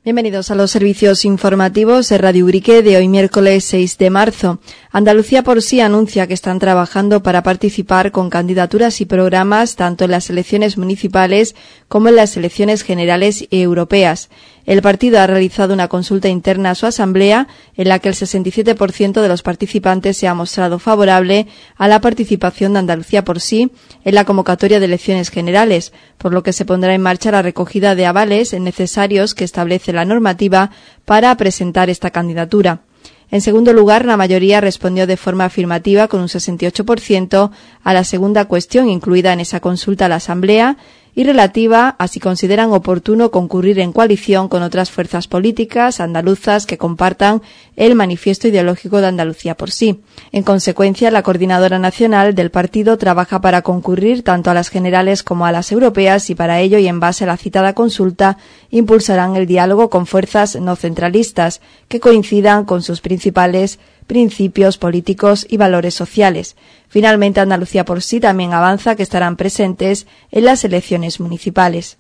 Bienvenidos a los servicios informativos de Radio Ubrique de hoy miércoles 6 de marzo. Andalucía por sí anuncia que están trabajando para participar con candidaturas y programas tanto en las elecciones municipales como en las elecciones generales y europeas. El partido ha realizado una consulta interna a su asamblea en la que el 67% de los participantes se ha mostrado favorable a la participación de Andalucía por sí en la convocatoria de elecciones generales, por lo que se pondrá en marcha la recogida de avales necesarios que establece la normativa para presentar esta candidatura. En segundo lugar, la mayoría respondió de forma afirmativa con un 68% a la segunda cuestión incluida en esa consulta a la Asamblea y relativa a si consideran oportuno concurrir en coalición con otras fuerzas políticas andaluzas que compartan el manifiesto ideológico de Andalucía por sí. En consecuencia, la coordinadora nacional del partido trabaja para concurrir tanto a las generales como a las europeas y para ello y en base a la citada consulta impulsarán el diálogo con fuerzas no centralistas que coincidan con sus principales principios políticos y valores sociales. Finalmente, Andalucía por sí también avanza que estarán presentes en las elecciones municipales.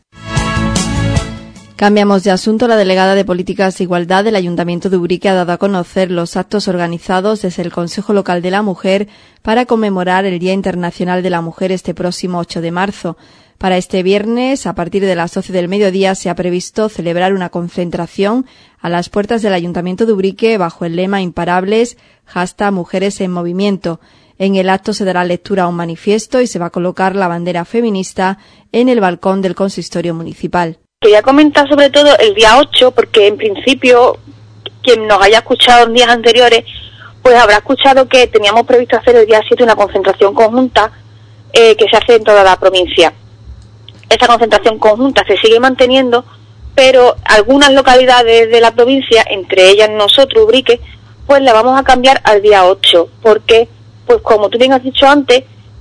Cambiamos de asunto. La delegada de Políticas de Igualdad del Ayuntamiento de Ubrique ha dado a conocer los actos organizados desde el Consejo Local de la Mujer para conmemorar el Día Internacional de la Mujer este próximo 8 de marzo. Para este viernes, a partir de las 12 del mediodía, se ha previsto celebrar una concentración a las puertas del Ayuntamiento de Ubrique bajo el lema Imparables, #Mujeres en Movimiento. En el acto se dará lectura a un manifiesto y se va a colocar la bandera feminista en el balcón del consistorio municipal. Quería comentar sobre todo el día 8, porque en principio, quien nos haya escuchado en días anteriores, pues habrá escuchado que teníamos previsto hacer el día 7 una concentración conjunta que se hace en toda la provincia. Esa concentración conjunta se sigue manteniendo, pero algunas localidades de la provincia, entre ellas nosotros, Ubrique, pues la vamos a cambiar al día 8, porque, pues como tú bien has dicho antes,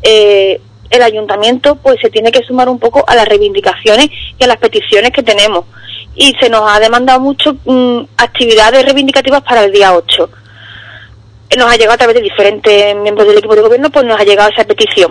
el ayuntamiento pues se tiene que sumar un poco a las reivindicaciones y a las peticiones que tenemos. Y se nos ha demandado mucho actividades reivindicativas para el día 8. Nos ha llegado a través de diferentes miembros del equipo de gobierno, pues nos ha llegado esa petición.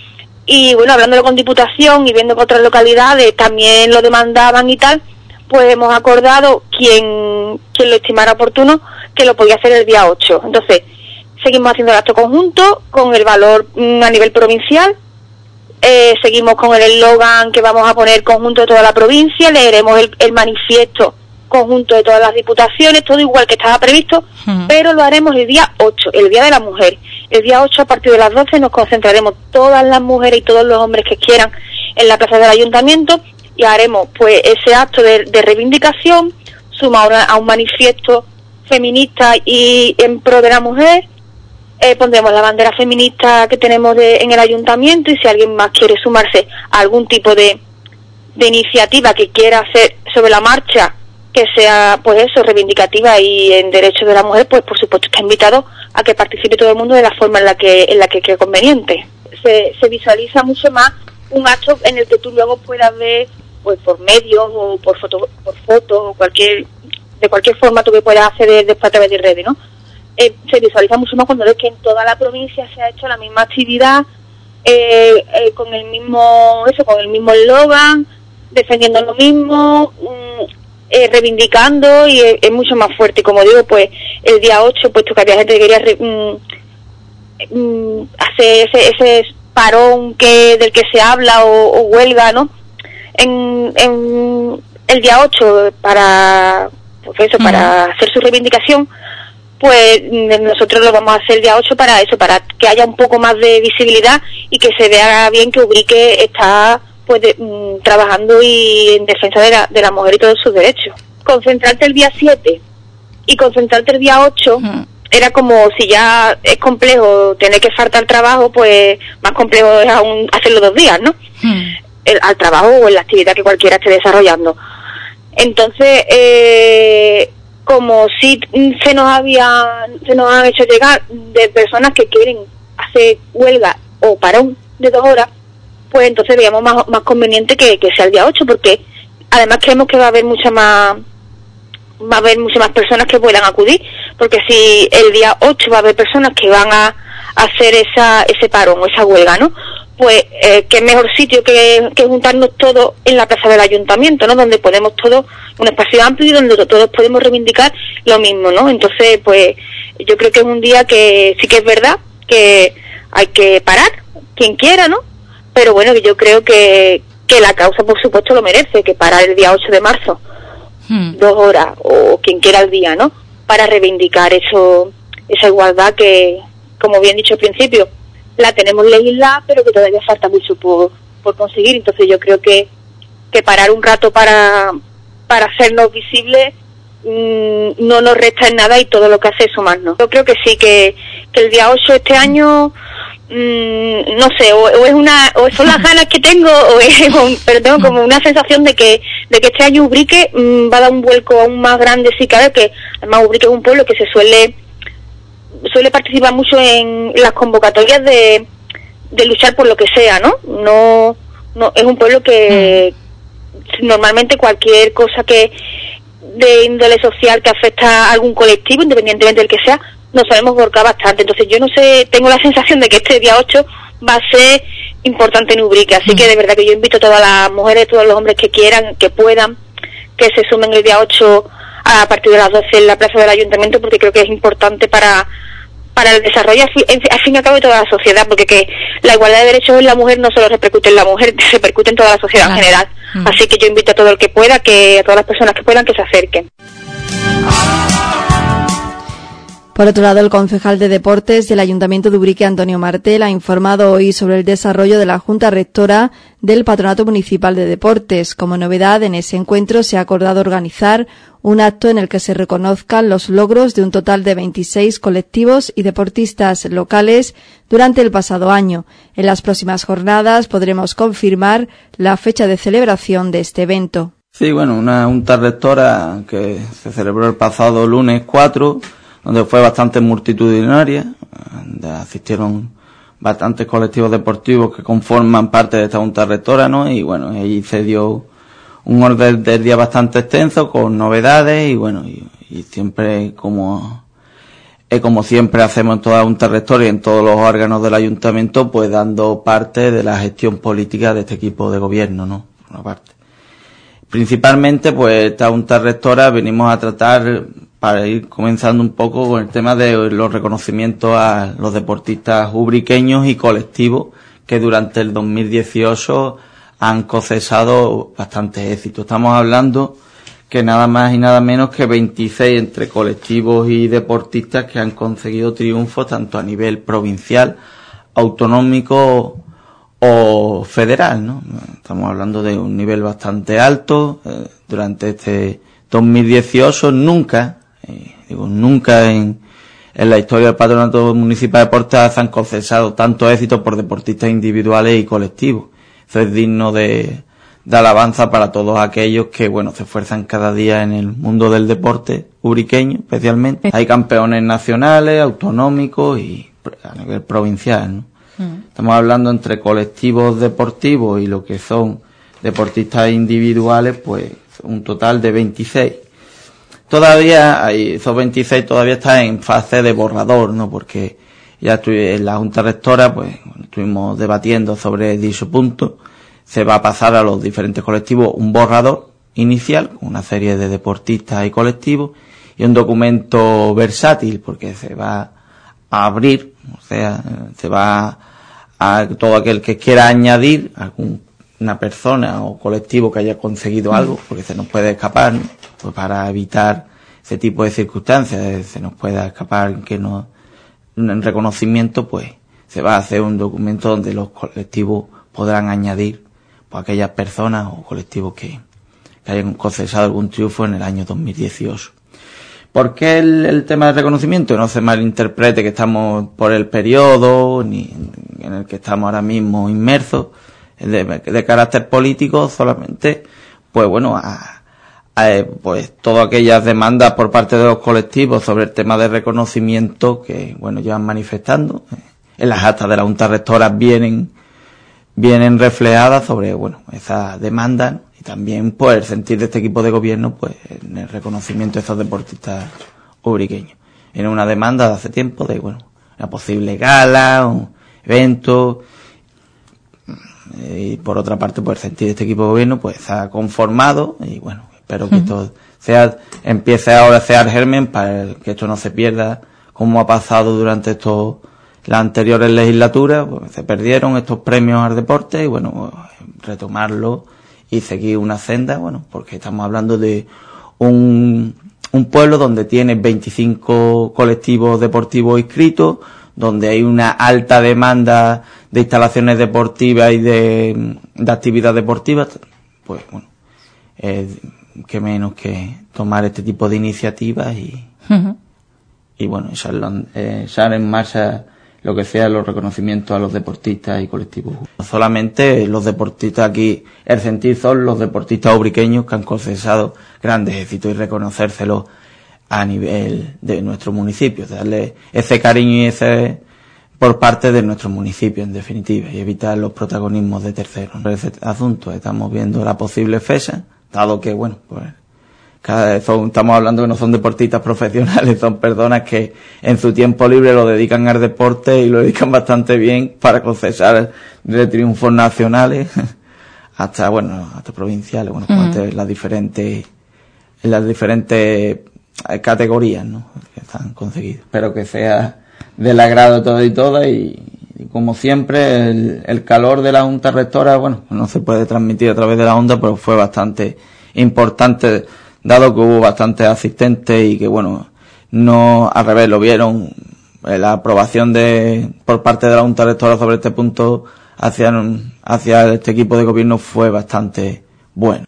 Y bueno, hablándolo con Diputación y viendo que otras localidades también lo demandaban y tal, pues hemos acordado quien lo estimara oportuno que lo podía hacer el día 8. Entonces, seguimos haciendo el acto conjunto con el valor a nivel provincial, seguimos con el eslogan que vamos a poner conjunto de toda la provincia, leeremos el manifiesto conjunto de todas las diputaciones, todo igual que estaba previsto, pero lo haremos el día 8, el Día de la Mujer. El día 8 a partir de las 12 nos concentraremos todas las mujeres y todos los hombres que quieran en la plaza del ayuntamiento y haremos pues ese acto de reivindicación sumado a un manifiesto feminista y en pro de la mujer. Pondremos la bandera feminista que tenemos en el ayuntamiento y si alguien más quiere sumarse a algún tipo de iniciativa que quiera hacer sobre la marcha que sea pues eso, reivindicativa y en derechos de la mujer, pues por supuesto está invitado a que participe todo el mundo de la forma en la que cree conveniente. Se visualiza mucho más un acto en el que tú luego puedas ver pues por medios o por fotos o de cualquier formato que puedas hacer después a través de redes, ¿no? Se visualiza mucho más cuando ves que en toda la provincia se ha hecho la misma actividad con el mismo eslogan, defendiendo lo mismo, reivindicando y es mucho más fuerte. Como digo, pues el día 8, puesto que había gente que quería hacer ese parón del que se habla o huelga, ¿no? En el día 8 para hacer su reivindicación, pues nosotros lo vamos a hacer el día 8 para eso, para que haya un poco más de visibilidad y que se vea bien que Ubrique está pues trabajando y en defensa de la mujer y todos sus derechos. Concentrarte el día 7 y concentrarte el día 8 era como si ya es complejo tener que faltar trabajo, pues más complejo es aún hacerlo 2 días, ¿no? Al trabajo o en la actividad que cualquiera esté desarrollando. Entonces, como si se nos han hecho llegar de personas que quieren hacer huelga o parón de 2 horas, pues entonces veíamos más conveniente que sea el día 8, porque además creemos que va a haber muchas más personas que puedan acudir, porque si el día 8 va a haber personas que van a hacer ese parón o esa huelga, ¿no? pues qué mejor sitio que juntarnos todos en la plaza del ayuntamiento, ¿no? Donde podemos todos, un espacio amplio y donde todos podemos reivindicar lo mismo, ¿no? Entonces, pues yo creo que es un día que sí que es verdad que hay que parar, quien quiera, ¿no? Pero bueno, yo creo que la causa, por supuesto, lo merece, que parar el día 8 de marzo, 2 horas, o quien quiera el día, ¿no? Para reivindicar esa igualdad que, como bien dicho al principio, la tenemos legislada, pero que todavía falta mucho por conseguir. Entonces yo creo que parar un rato para hacernos visibles no nos resta en nada, y todo lo que hace es sumarnos. Yo creo que sí, que el día 8 este año, no sé, o son las ganas que tengo, pero tengo como una sensación de que este año Ubrique va a dar un vuelco aún más grande, sí, claro, que además Ubrique es un pueblo que se suele participar mucho en las convocatorias de luchar por lo que sea, ¿no? No es un pueblo que normalmente cualquier cosa que de índole social que afecta a algún colectivo, independientemente del que sea, nos sabemos volcar bastante. Entonces yo no sé, tengo la sensación de que este día 8 va a ser importante en Ubrique, así que de verdad que yo invito a todas las mujeres, todos los hombres que quieran, que puedan, que se sumen el día 8 a partir de las 12 en la plaza del ayuntamiento, porque creo que es importante para el desarrollo al fin y al cabo de toda la sociedad, porque que la igualdad de derechos en la mujer no solo repercute en la mujer, repercute en toda la sociedad en general. Así que yo invito a todo el que pueda, a todas las personas que puedan, que se acerquen. Por otro lado, el concejal de Deportes del Ayuntamiento de Ubrique, Antonio Martel, ha informado hoy sobre el desarrollo de la Junta Rectora del Patronato Municipal de Deportes. Como novedad, en ese encuentro se ha acordado organizar un acto en el que se reconozcan los logros de un total de 26 colectivos y deportistas locales durante el pasado año. En las próximas jornadas podremos confirmar la fecha de celebración de este evento. Sí, bueno, una Junta Rectora que se celebró el pasado lunes 4, donde fue bastante multitudinaria, donde asistieron bastantes colectivos deportivos que conforman parte de esta Junta Rectora, ¿no? Y bueno, ahí se dio un orden del día bastante extenso, con novedades, y bueno, y siempre como siempre hacemos en toda la Junta Rectora y en todos los órganos del Ayuntamiento, pues dando parte de la gestión política de este equipo de gobierno, ¿no? Por una parte. Principalmente, pues esta Junta Rectora venimos a tratar, para ir comenzando un poco con el tema de los reconocimientos a los deportistas ubriqueños y colectivos que durante el 2018 han cosechado bastantes éxitos. Estamos hablando que nada más y nada menos que 26 entre colectivos y deportistas que han conseguido triunfos tanto a nivel provincial, autonómico o federal, ¿no? Estamos hablando de un nivel bastante alto. Durante este 2018 nunca en la historia del Patronato Municipal de Deportes se han cosechado tantos éxitos por deportistas individuales y colectivos. Eso es digno de alabanza para todos aquellos que, bueno, se esfuerzan cada día en el mundo del deporte ubriqueño, especialmente. Hay campeones nacionales, autonómicos y a nivel provincial, ¿no? Estamos hablando entre colectivos deportivos y lo que son deportistas individuales, pues un total de 26. Todavía esos 26 todavía están en fase de borrador, ¿no? Porque ya en la Junta Rectora, pues, estuvimos debatiendo sobre dicho punto. Se va a pasar a los diferentes colectivos un borrador inicial, con una serie de deportistas y colectivos, y un documento versátil, porque se va a abrir, o sea, se va a todo aquel que quiera añadir una persona o colectivo que haya conseguido algo, porque se nos puede escapar, ¿no? Pues para evitar ese tipo de circunstancias, se nos pueda escapar que no, en reconocimiento, pues se va a hacer un documento donde los colectivos podrán añadir, pues, aquellas personas o colectivos que hayan cosechado algún triunfo en el año 2018. ¿Por qué el tema del reconocimiento? No se malinterprete que estamos por el periodo ni en el que estamos ahora mismo inmersos, de carácter político solamente, pues bueno, pues todas aquellas demandas por parte de los colectivos sobre el tema de reconocimiento que, bueno, llevan manifestando. En las actas de la Junta Rectora vienen reflejadas sobre, bueno, esas demandas, ¿no? Y también, pues, el sentir de este equipo de gobierno, pues, en el reconocimiento de esos deportistas ubriqueños. Era una demanda de hace tiempo de, bueno, una posible gala, un evento, y por otra parte, pues el sentir de este equipo de gobierno pues se ha conformado y bueno, espero que esto empiece ahora a ser germen para que esto no se pierda como ha pasado durante las anteriores legislaturas, pues se perdieron estos premios al deporte y bueno, pues, retomarlo y seguir una senda, bueno, porque estamos hablando de un pueblo donde tiene 25 colectivos deportivos inscritos, donde hay una alta demanda de instalaciones deportivas y de actividad deportiva, pues bueno, que menos que tomar este tipo de iniciativas y bueno, echar en marcha lo que sea los reconocimientos a los deportistas y colectivos. No solamente los deportistas aquí, el sentir son los deportistas ubriqueños que han cosechado grandes éxitos y reconocérselos a nivel de nuestro municipio, darle ese cariño y ese por parte de nuestro municipio en definitiva y evitar los protagonismos de terceros. En ese asunto estamos viendo la posible fecha, dado que bueno, pues estamos hablando que no son deportistas profesionales, son personas que en su tiempo libre lo dedican al deporte y lo dedican bastante bien para cosechar de triunfos nacionales hasta provinciales, bueno, pues las diferentes categorías, ¿no?, que están conseguidas. Espero que sea del agrado de todos y todas y como siempre el calor de la Junta Rectora, bueno, no se puede transmitir a través de la onda, pero fue bastante importante, dado que hubo bastantes asistentes y que bueno, no al revés, lo vieron, la aprobación por parte de la Junta Rectora sobre este punto hacia este equipo de gobierno fue bastante bueno.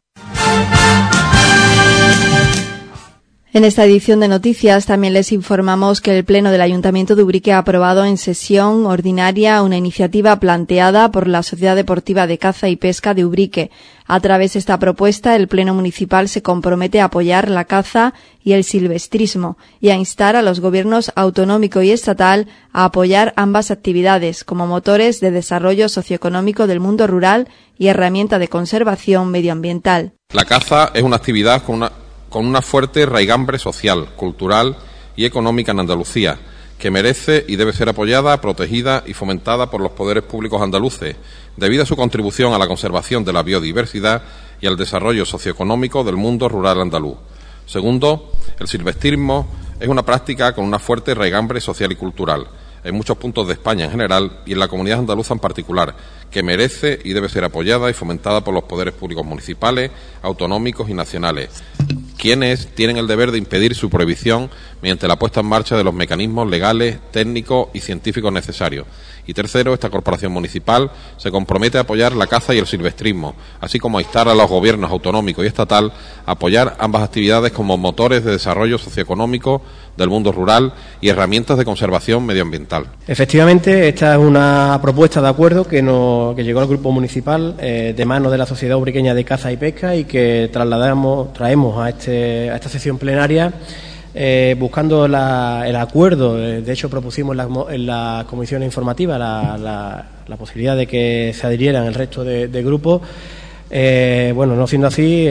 En esta edición de noticias también les informamos que el Pleno del Ayuntamiento de Ubrique ha aprobado en sesión ordinaria una iniciativa planteada por la Sociedad Deportiva de Caza y Pesca de Ubrique. A través de esta propuesta, el Pleno Municipal se compromete a apoyar la caza y el silvestrismo y a instar a los gobiernos autonómico y estatal a apoyar ambas actividades como motores de desarrollo socioeconómico del mundo rural y herramienta de conservación medioambiental. La caza es una actividad con una fuerte raigambre social, cultural y económica en Andalucía, que merece y debe ser apoyada, protegida y fomentada por los poderes públicos andaluces, debido a su contribución a la conservación de la biodiversidad y al desarrollo socioeconómico del mundo rural andaluz. Segundo, el silvestrismo es una práctica con una fuerte raigambre social y cultural en muchos puntos de España en general y en la comunidad andaluza en particular, que merece y debe ser apoyada y fomentada por los poderes públicos municipales, autonómicos y nacionales, quienes tienen el deber de impedir su prohibición mediante la puesta en marcha de los mecanismos legales, técnicos y científicos necesarios. Y tercero, esta corporación municipal se compromete a apoyar la caza y el silvestrismo, así como a instar a los gobiernos autonómicos y estatal a apoyar ambas actividades como motores de desarrollo socioeconómico del mundo rural y herramientas de conservación medioambiental. Efectivamente, esta es una propuesta de acuerdo que llegó al grupo municipal de mano de la Sociedad Ubriqueña de Caza y Pesca y que traemos a esta sesión plenaria buscando el acuerdo. De hecho, propusimos en la comisión informativa la posibilidad de que se adhirieran el resto de grupos. No siendo así,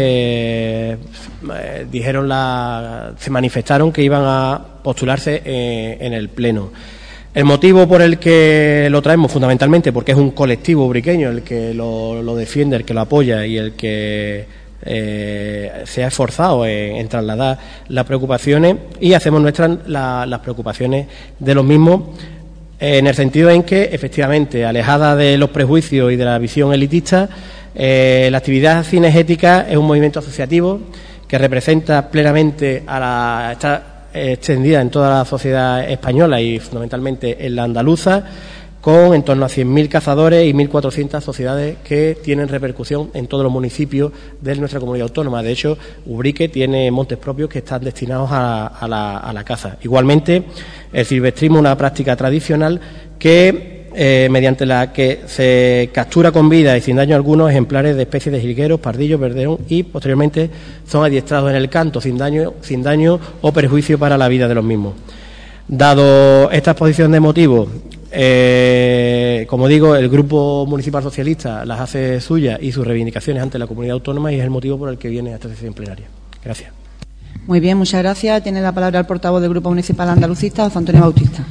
se manifestaron que iban a postularse en el Pleno. El motivo por el que lo traemos, fundamentalmente, porque es un colectivo ubriqueño el que lo defiende, el que lo apoya y el que se ha esforzado en trasladar las preocupaciones, y hacemos nuestras las preocupaciones de los mismos, en el sentido en que, efectivamente, alejada de los prejuicios y de la visión elitista, la actividad cinegética es un movimiento asociativo que representa plenamente está extendida en toda la sociedad española y fundamentalmente en la andaluza, con en torno a 100.000 cazadores y 1.400 sociedades que tienen repercusión en todos los municipios de nuestra comunidad autónoma. De hecho, Ubrique tiene montes propios que están destinados a la caza. Igualmente, el silvestrismo es una práctica tradicional que mediante la que se captura con vida y sin daño alguno ejemplares de especies de jilgueros, pardillos, verderón y posteriormente son adiestrados en el canto sin daño o perjuicio para la vida de los mismos. Dado esta exposición de motivos, como digo, el Grupo Municipal Socialista las hace suyas y sus reivindicaciones ante la comunidad autónoma, y es el motivo por el que viene a esta sesión plenaria. Gracias. Muy bien, muchas gracias. Tiene la palabra el portavoz del Grupo Municipal Andalucista, José Antonio Bautista.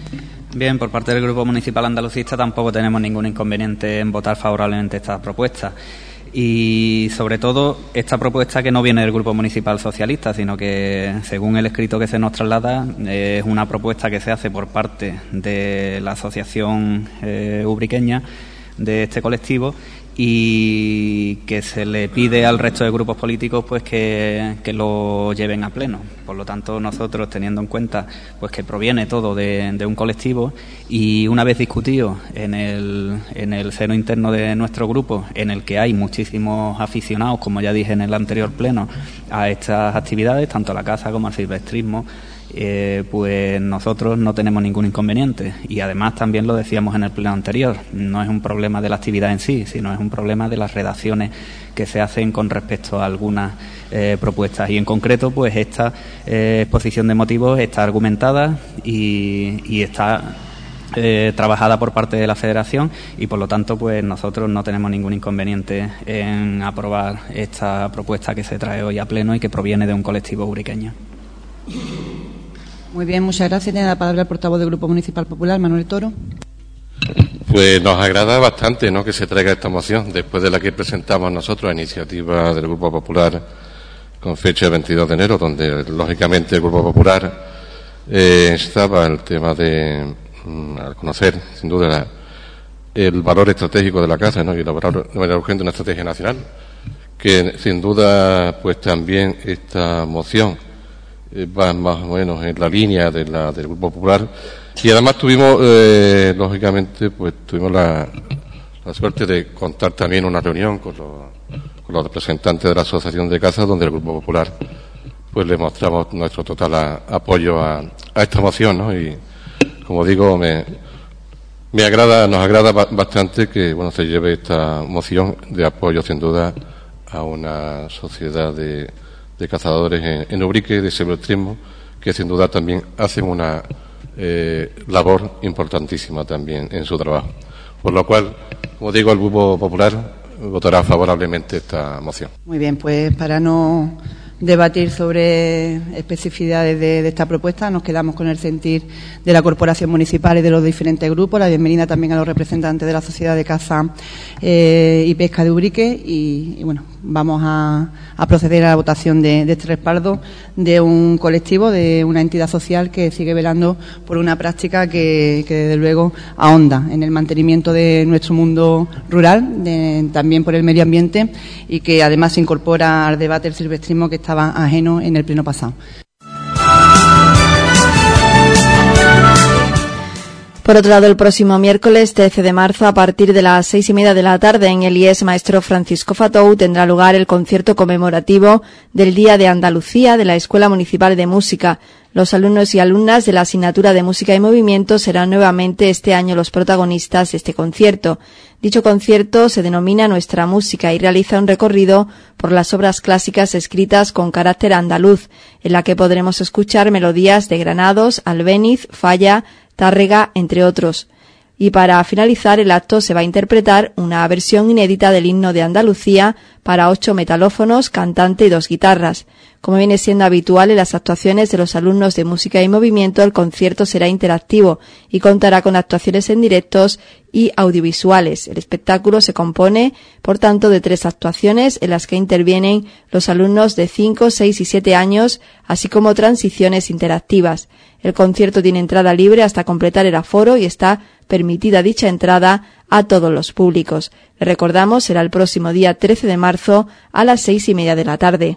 Bien, por parte del Grupo Municipal Andalucista tampoco tenemos ningún inconveniente en votar favorablemente esta propuesta. Y sobre todo esta propuesta que no viene del Grupo Municipal Socialista, sino que según el escrito que se nos traslada es una propuesta que se hace por parte de la asociación ubriqueña de este colectivo y que se le pide al resto de grupos políticos pues que lo lleven a pleno. Por lo tanto, nosotros, teniendo en cuenta pues que proviene todo de un colectivo y una vez discutido en el seno interno de nuestro grupo, en el que hay muchísimos aficionados, como ya dije en el anterior pleno, a estas actividades, tanto a la caza como al silvestrismo, pues nosotros no tenemos ningún inconveniente. Y además también lo decíamos en el pleno anterior, no es un problema de la actividad en sí, sino es un problema de las redacciones que se hacen con respecto a algunas propuestas. Y en concreto, pues esta exposición de motivos está argumentada y está trabajada por parte de la Federación y por lo tanto pues nosotros no tenemos ningún inconveniente en aprobar esta propuesta que se trae hoy a pleno y que proviene de un colectivo ubriqueño. Muy bien, muchas gracias. Tiene la palabra el portavoz del Grupo Municipal Popular, Manuel Toro. Pues nos agrada bastante, ¿no?, que se traiga esta moción después de la que presentamos nosotros a iniciativa del Grupo Popular con fecha del 22 de enero, donde lógicamente el Grupo Popular estaba el tema de al conocer sin duda el valor estratégico de la caza, ¿no?, y el valor urgente de una estrategia nacional, que sin duda pues también esta moción va más o menos en la línea del Grupo Popular. Y además tuvimos, lógicamente, pues tuvimos la suerte de contar también una reunión con los representantes de la Asociación de Caza, donde el Grupo Popular pues le mostramos nuestro total apoyo a esta moción, ¿no? Y como digo, nos agrada bastante que se lleve esta moción de apoyo sin duda a una sociedad de cazadores en Ubrique, de silvestrismo, que sin duda también hacen una labor importantísima también en su trabajo. Por lo cual, como digo, el Grupo Popular votará favorablemente esta moción. Muy bien, pues para no debatir sobre especificidades de esta propuesta, nos quedamos con el sentir de la Corporación Municipal y de los diferentes grupos. La bienvenida también a los representantes de la Sociedad de Caza y Pesca de Ubrique y bueno, vamos a proceder a la votación de este respaldo de un colectivo, de una entidad social que sigue velando por una práctica que desde luego ahonda en el mantenimiento de nuestro mundo rural, también por el medio ambiente, y que además se incorpora al debate del silvestrismo que estaba ajeno en el pleno pasado. Por otro lado, el próximo miércoles 13 de marzo, a partir de las 6:30 de la tarde, en el IES Maestro Francisco Fatou, tendrá lugar el concierto conmemorativo del Día de Andalucía de la Escuela Municipal de Música. Los alumnos y alumnas de la asignatura de Música y Movimiento serán nuevamente este año los protagonistas de este concierto. Dicho concierto se denomina Nuestra Música y realiza un recorrido por las obras clásicas escritas con carácter andaluz, en la que podremos escuchar melodías de Granados, Albéniz, Falla, Tárrega, entre otros. Y para finalizar el acto se va a interpretar una versión inédita del himno de Andalucía para 8 metalófonos, cantante y 2 guitarras. Como viene siendo habitual en las actuaciones de los alumnos de Música y Movimiento, el concierto será interactivo y contará con actuaciones en directos y audiovisuales. El espectáculo se compone, por tanto, de 3 actuaciones en las que intervienen los alumnos de 5, 6 y 7 años, así como transiciones interactivas. El concierto tiene entrada libre hasta completar el aforo y está permitida dicha entrada a todos los públicos. Le recordamos, será el próximo día 13 de marzo a las 6:30 de la tarde.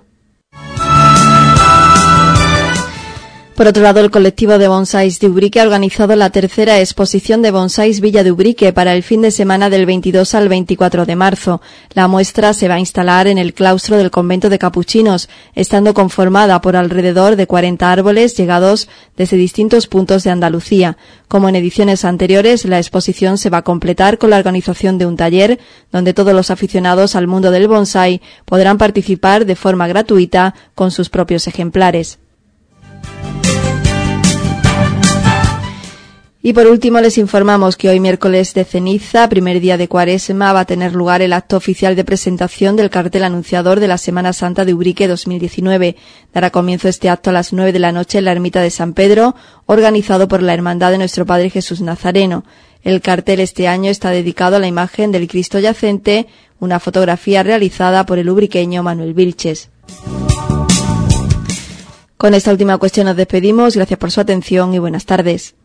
Por otro lado, el colectivo de bonsáis de Ubrique ha organizado la tercera exposición de bonsáis Villa de Ubrique para el fin de semana del 22 al 24 de marzo. La muestra se va a instalar en el claustro del convento de capuchinos, estando conformada por alrededor de 40 árboles llegados desde distintos puntos de Andalucía. Como en ediciones anteriores, la exposición se va a completar con la organización de un taller donde todos los aficionados al mundo del bonsái podrán participar de forma gratuita con sus propios ejemplares. Y por último les informamos que hoy miércoles de ceniza, primer día de Cuaresma, va a tener lugar el acto oficial de presentación del cartel anunciador de la Semana Santa de Ubrique 2019. Dará comienzo este acto a las 9 de la noche en la ermita de San Pedro, organizado por la Hermandad de Nuestro Padre Jesús Nazareno. El cartel este año está dedicado a la imagen del Cristo yacente, una fotografía realizada por el ubriqueño Manuel Vilches. Con esta última cuestión nos despedimos. Gracias por su atención y buenas tardes.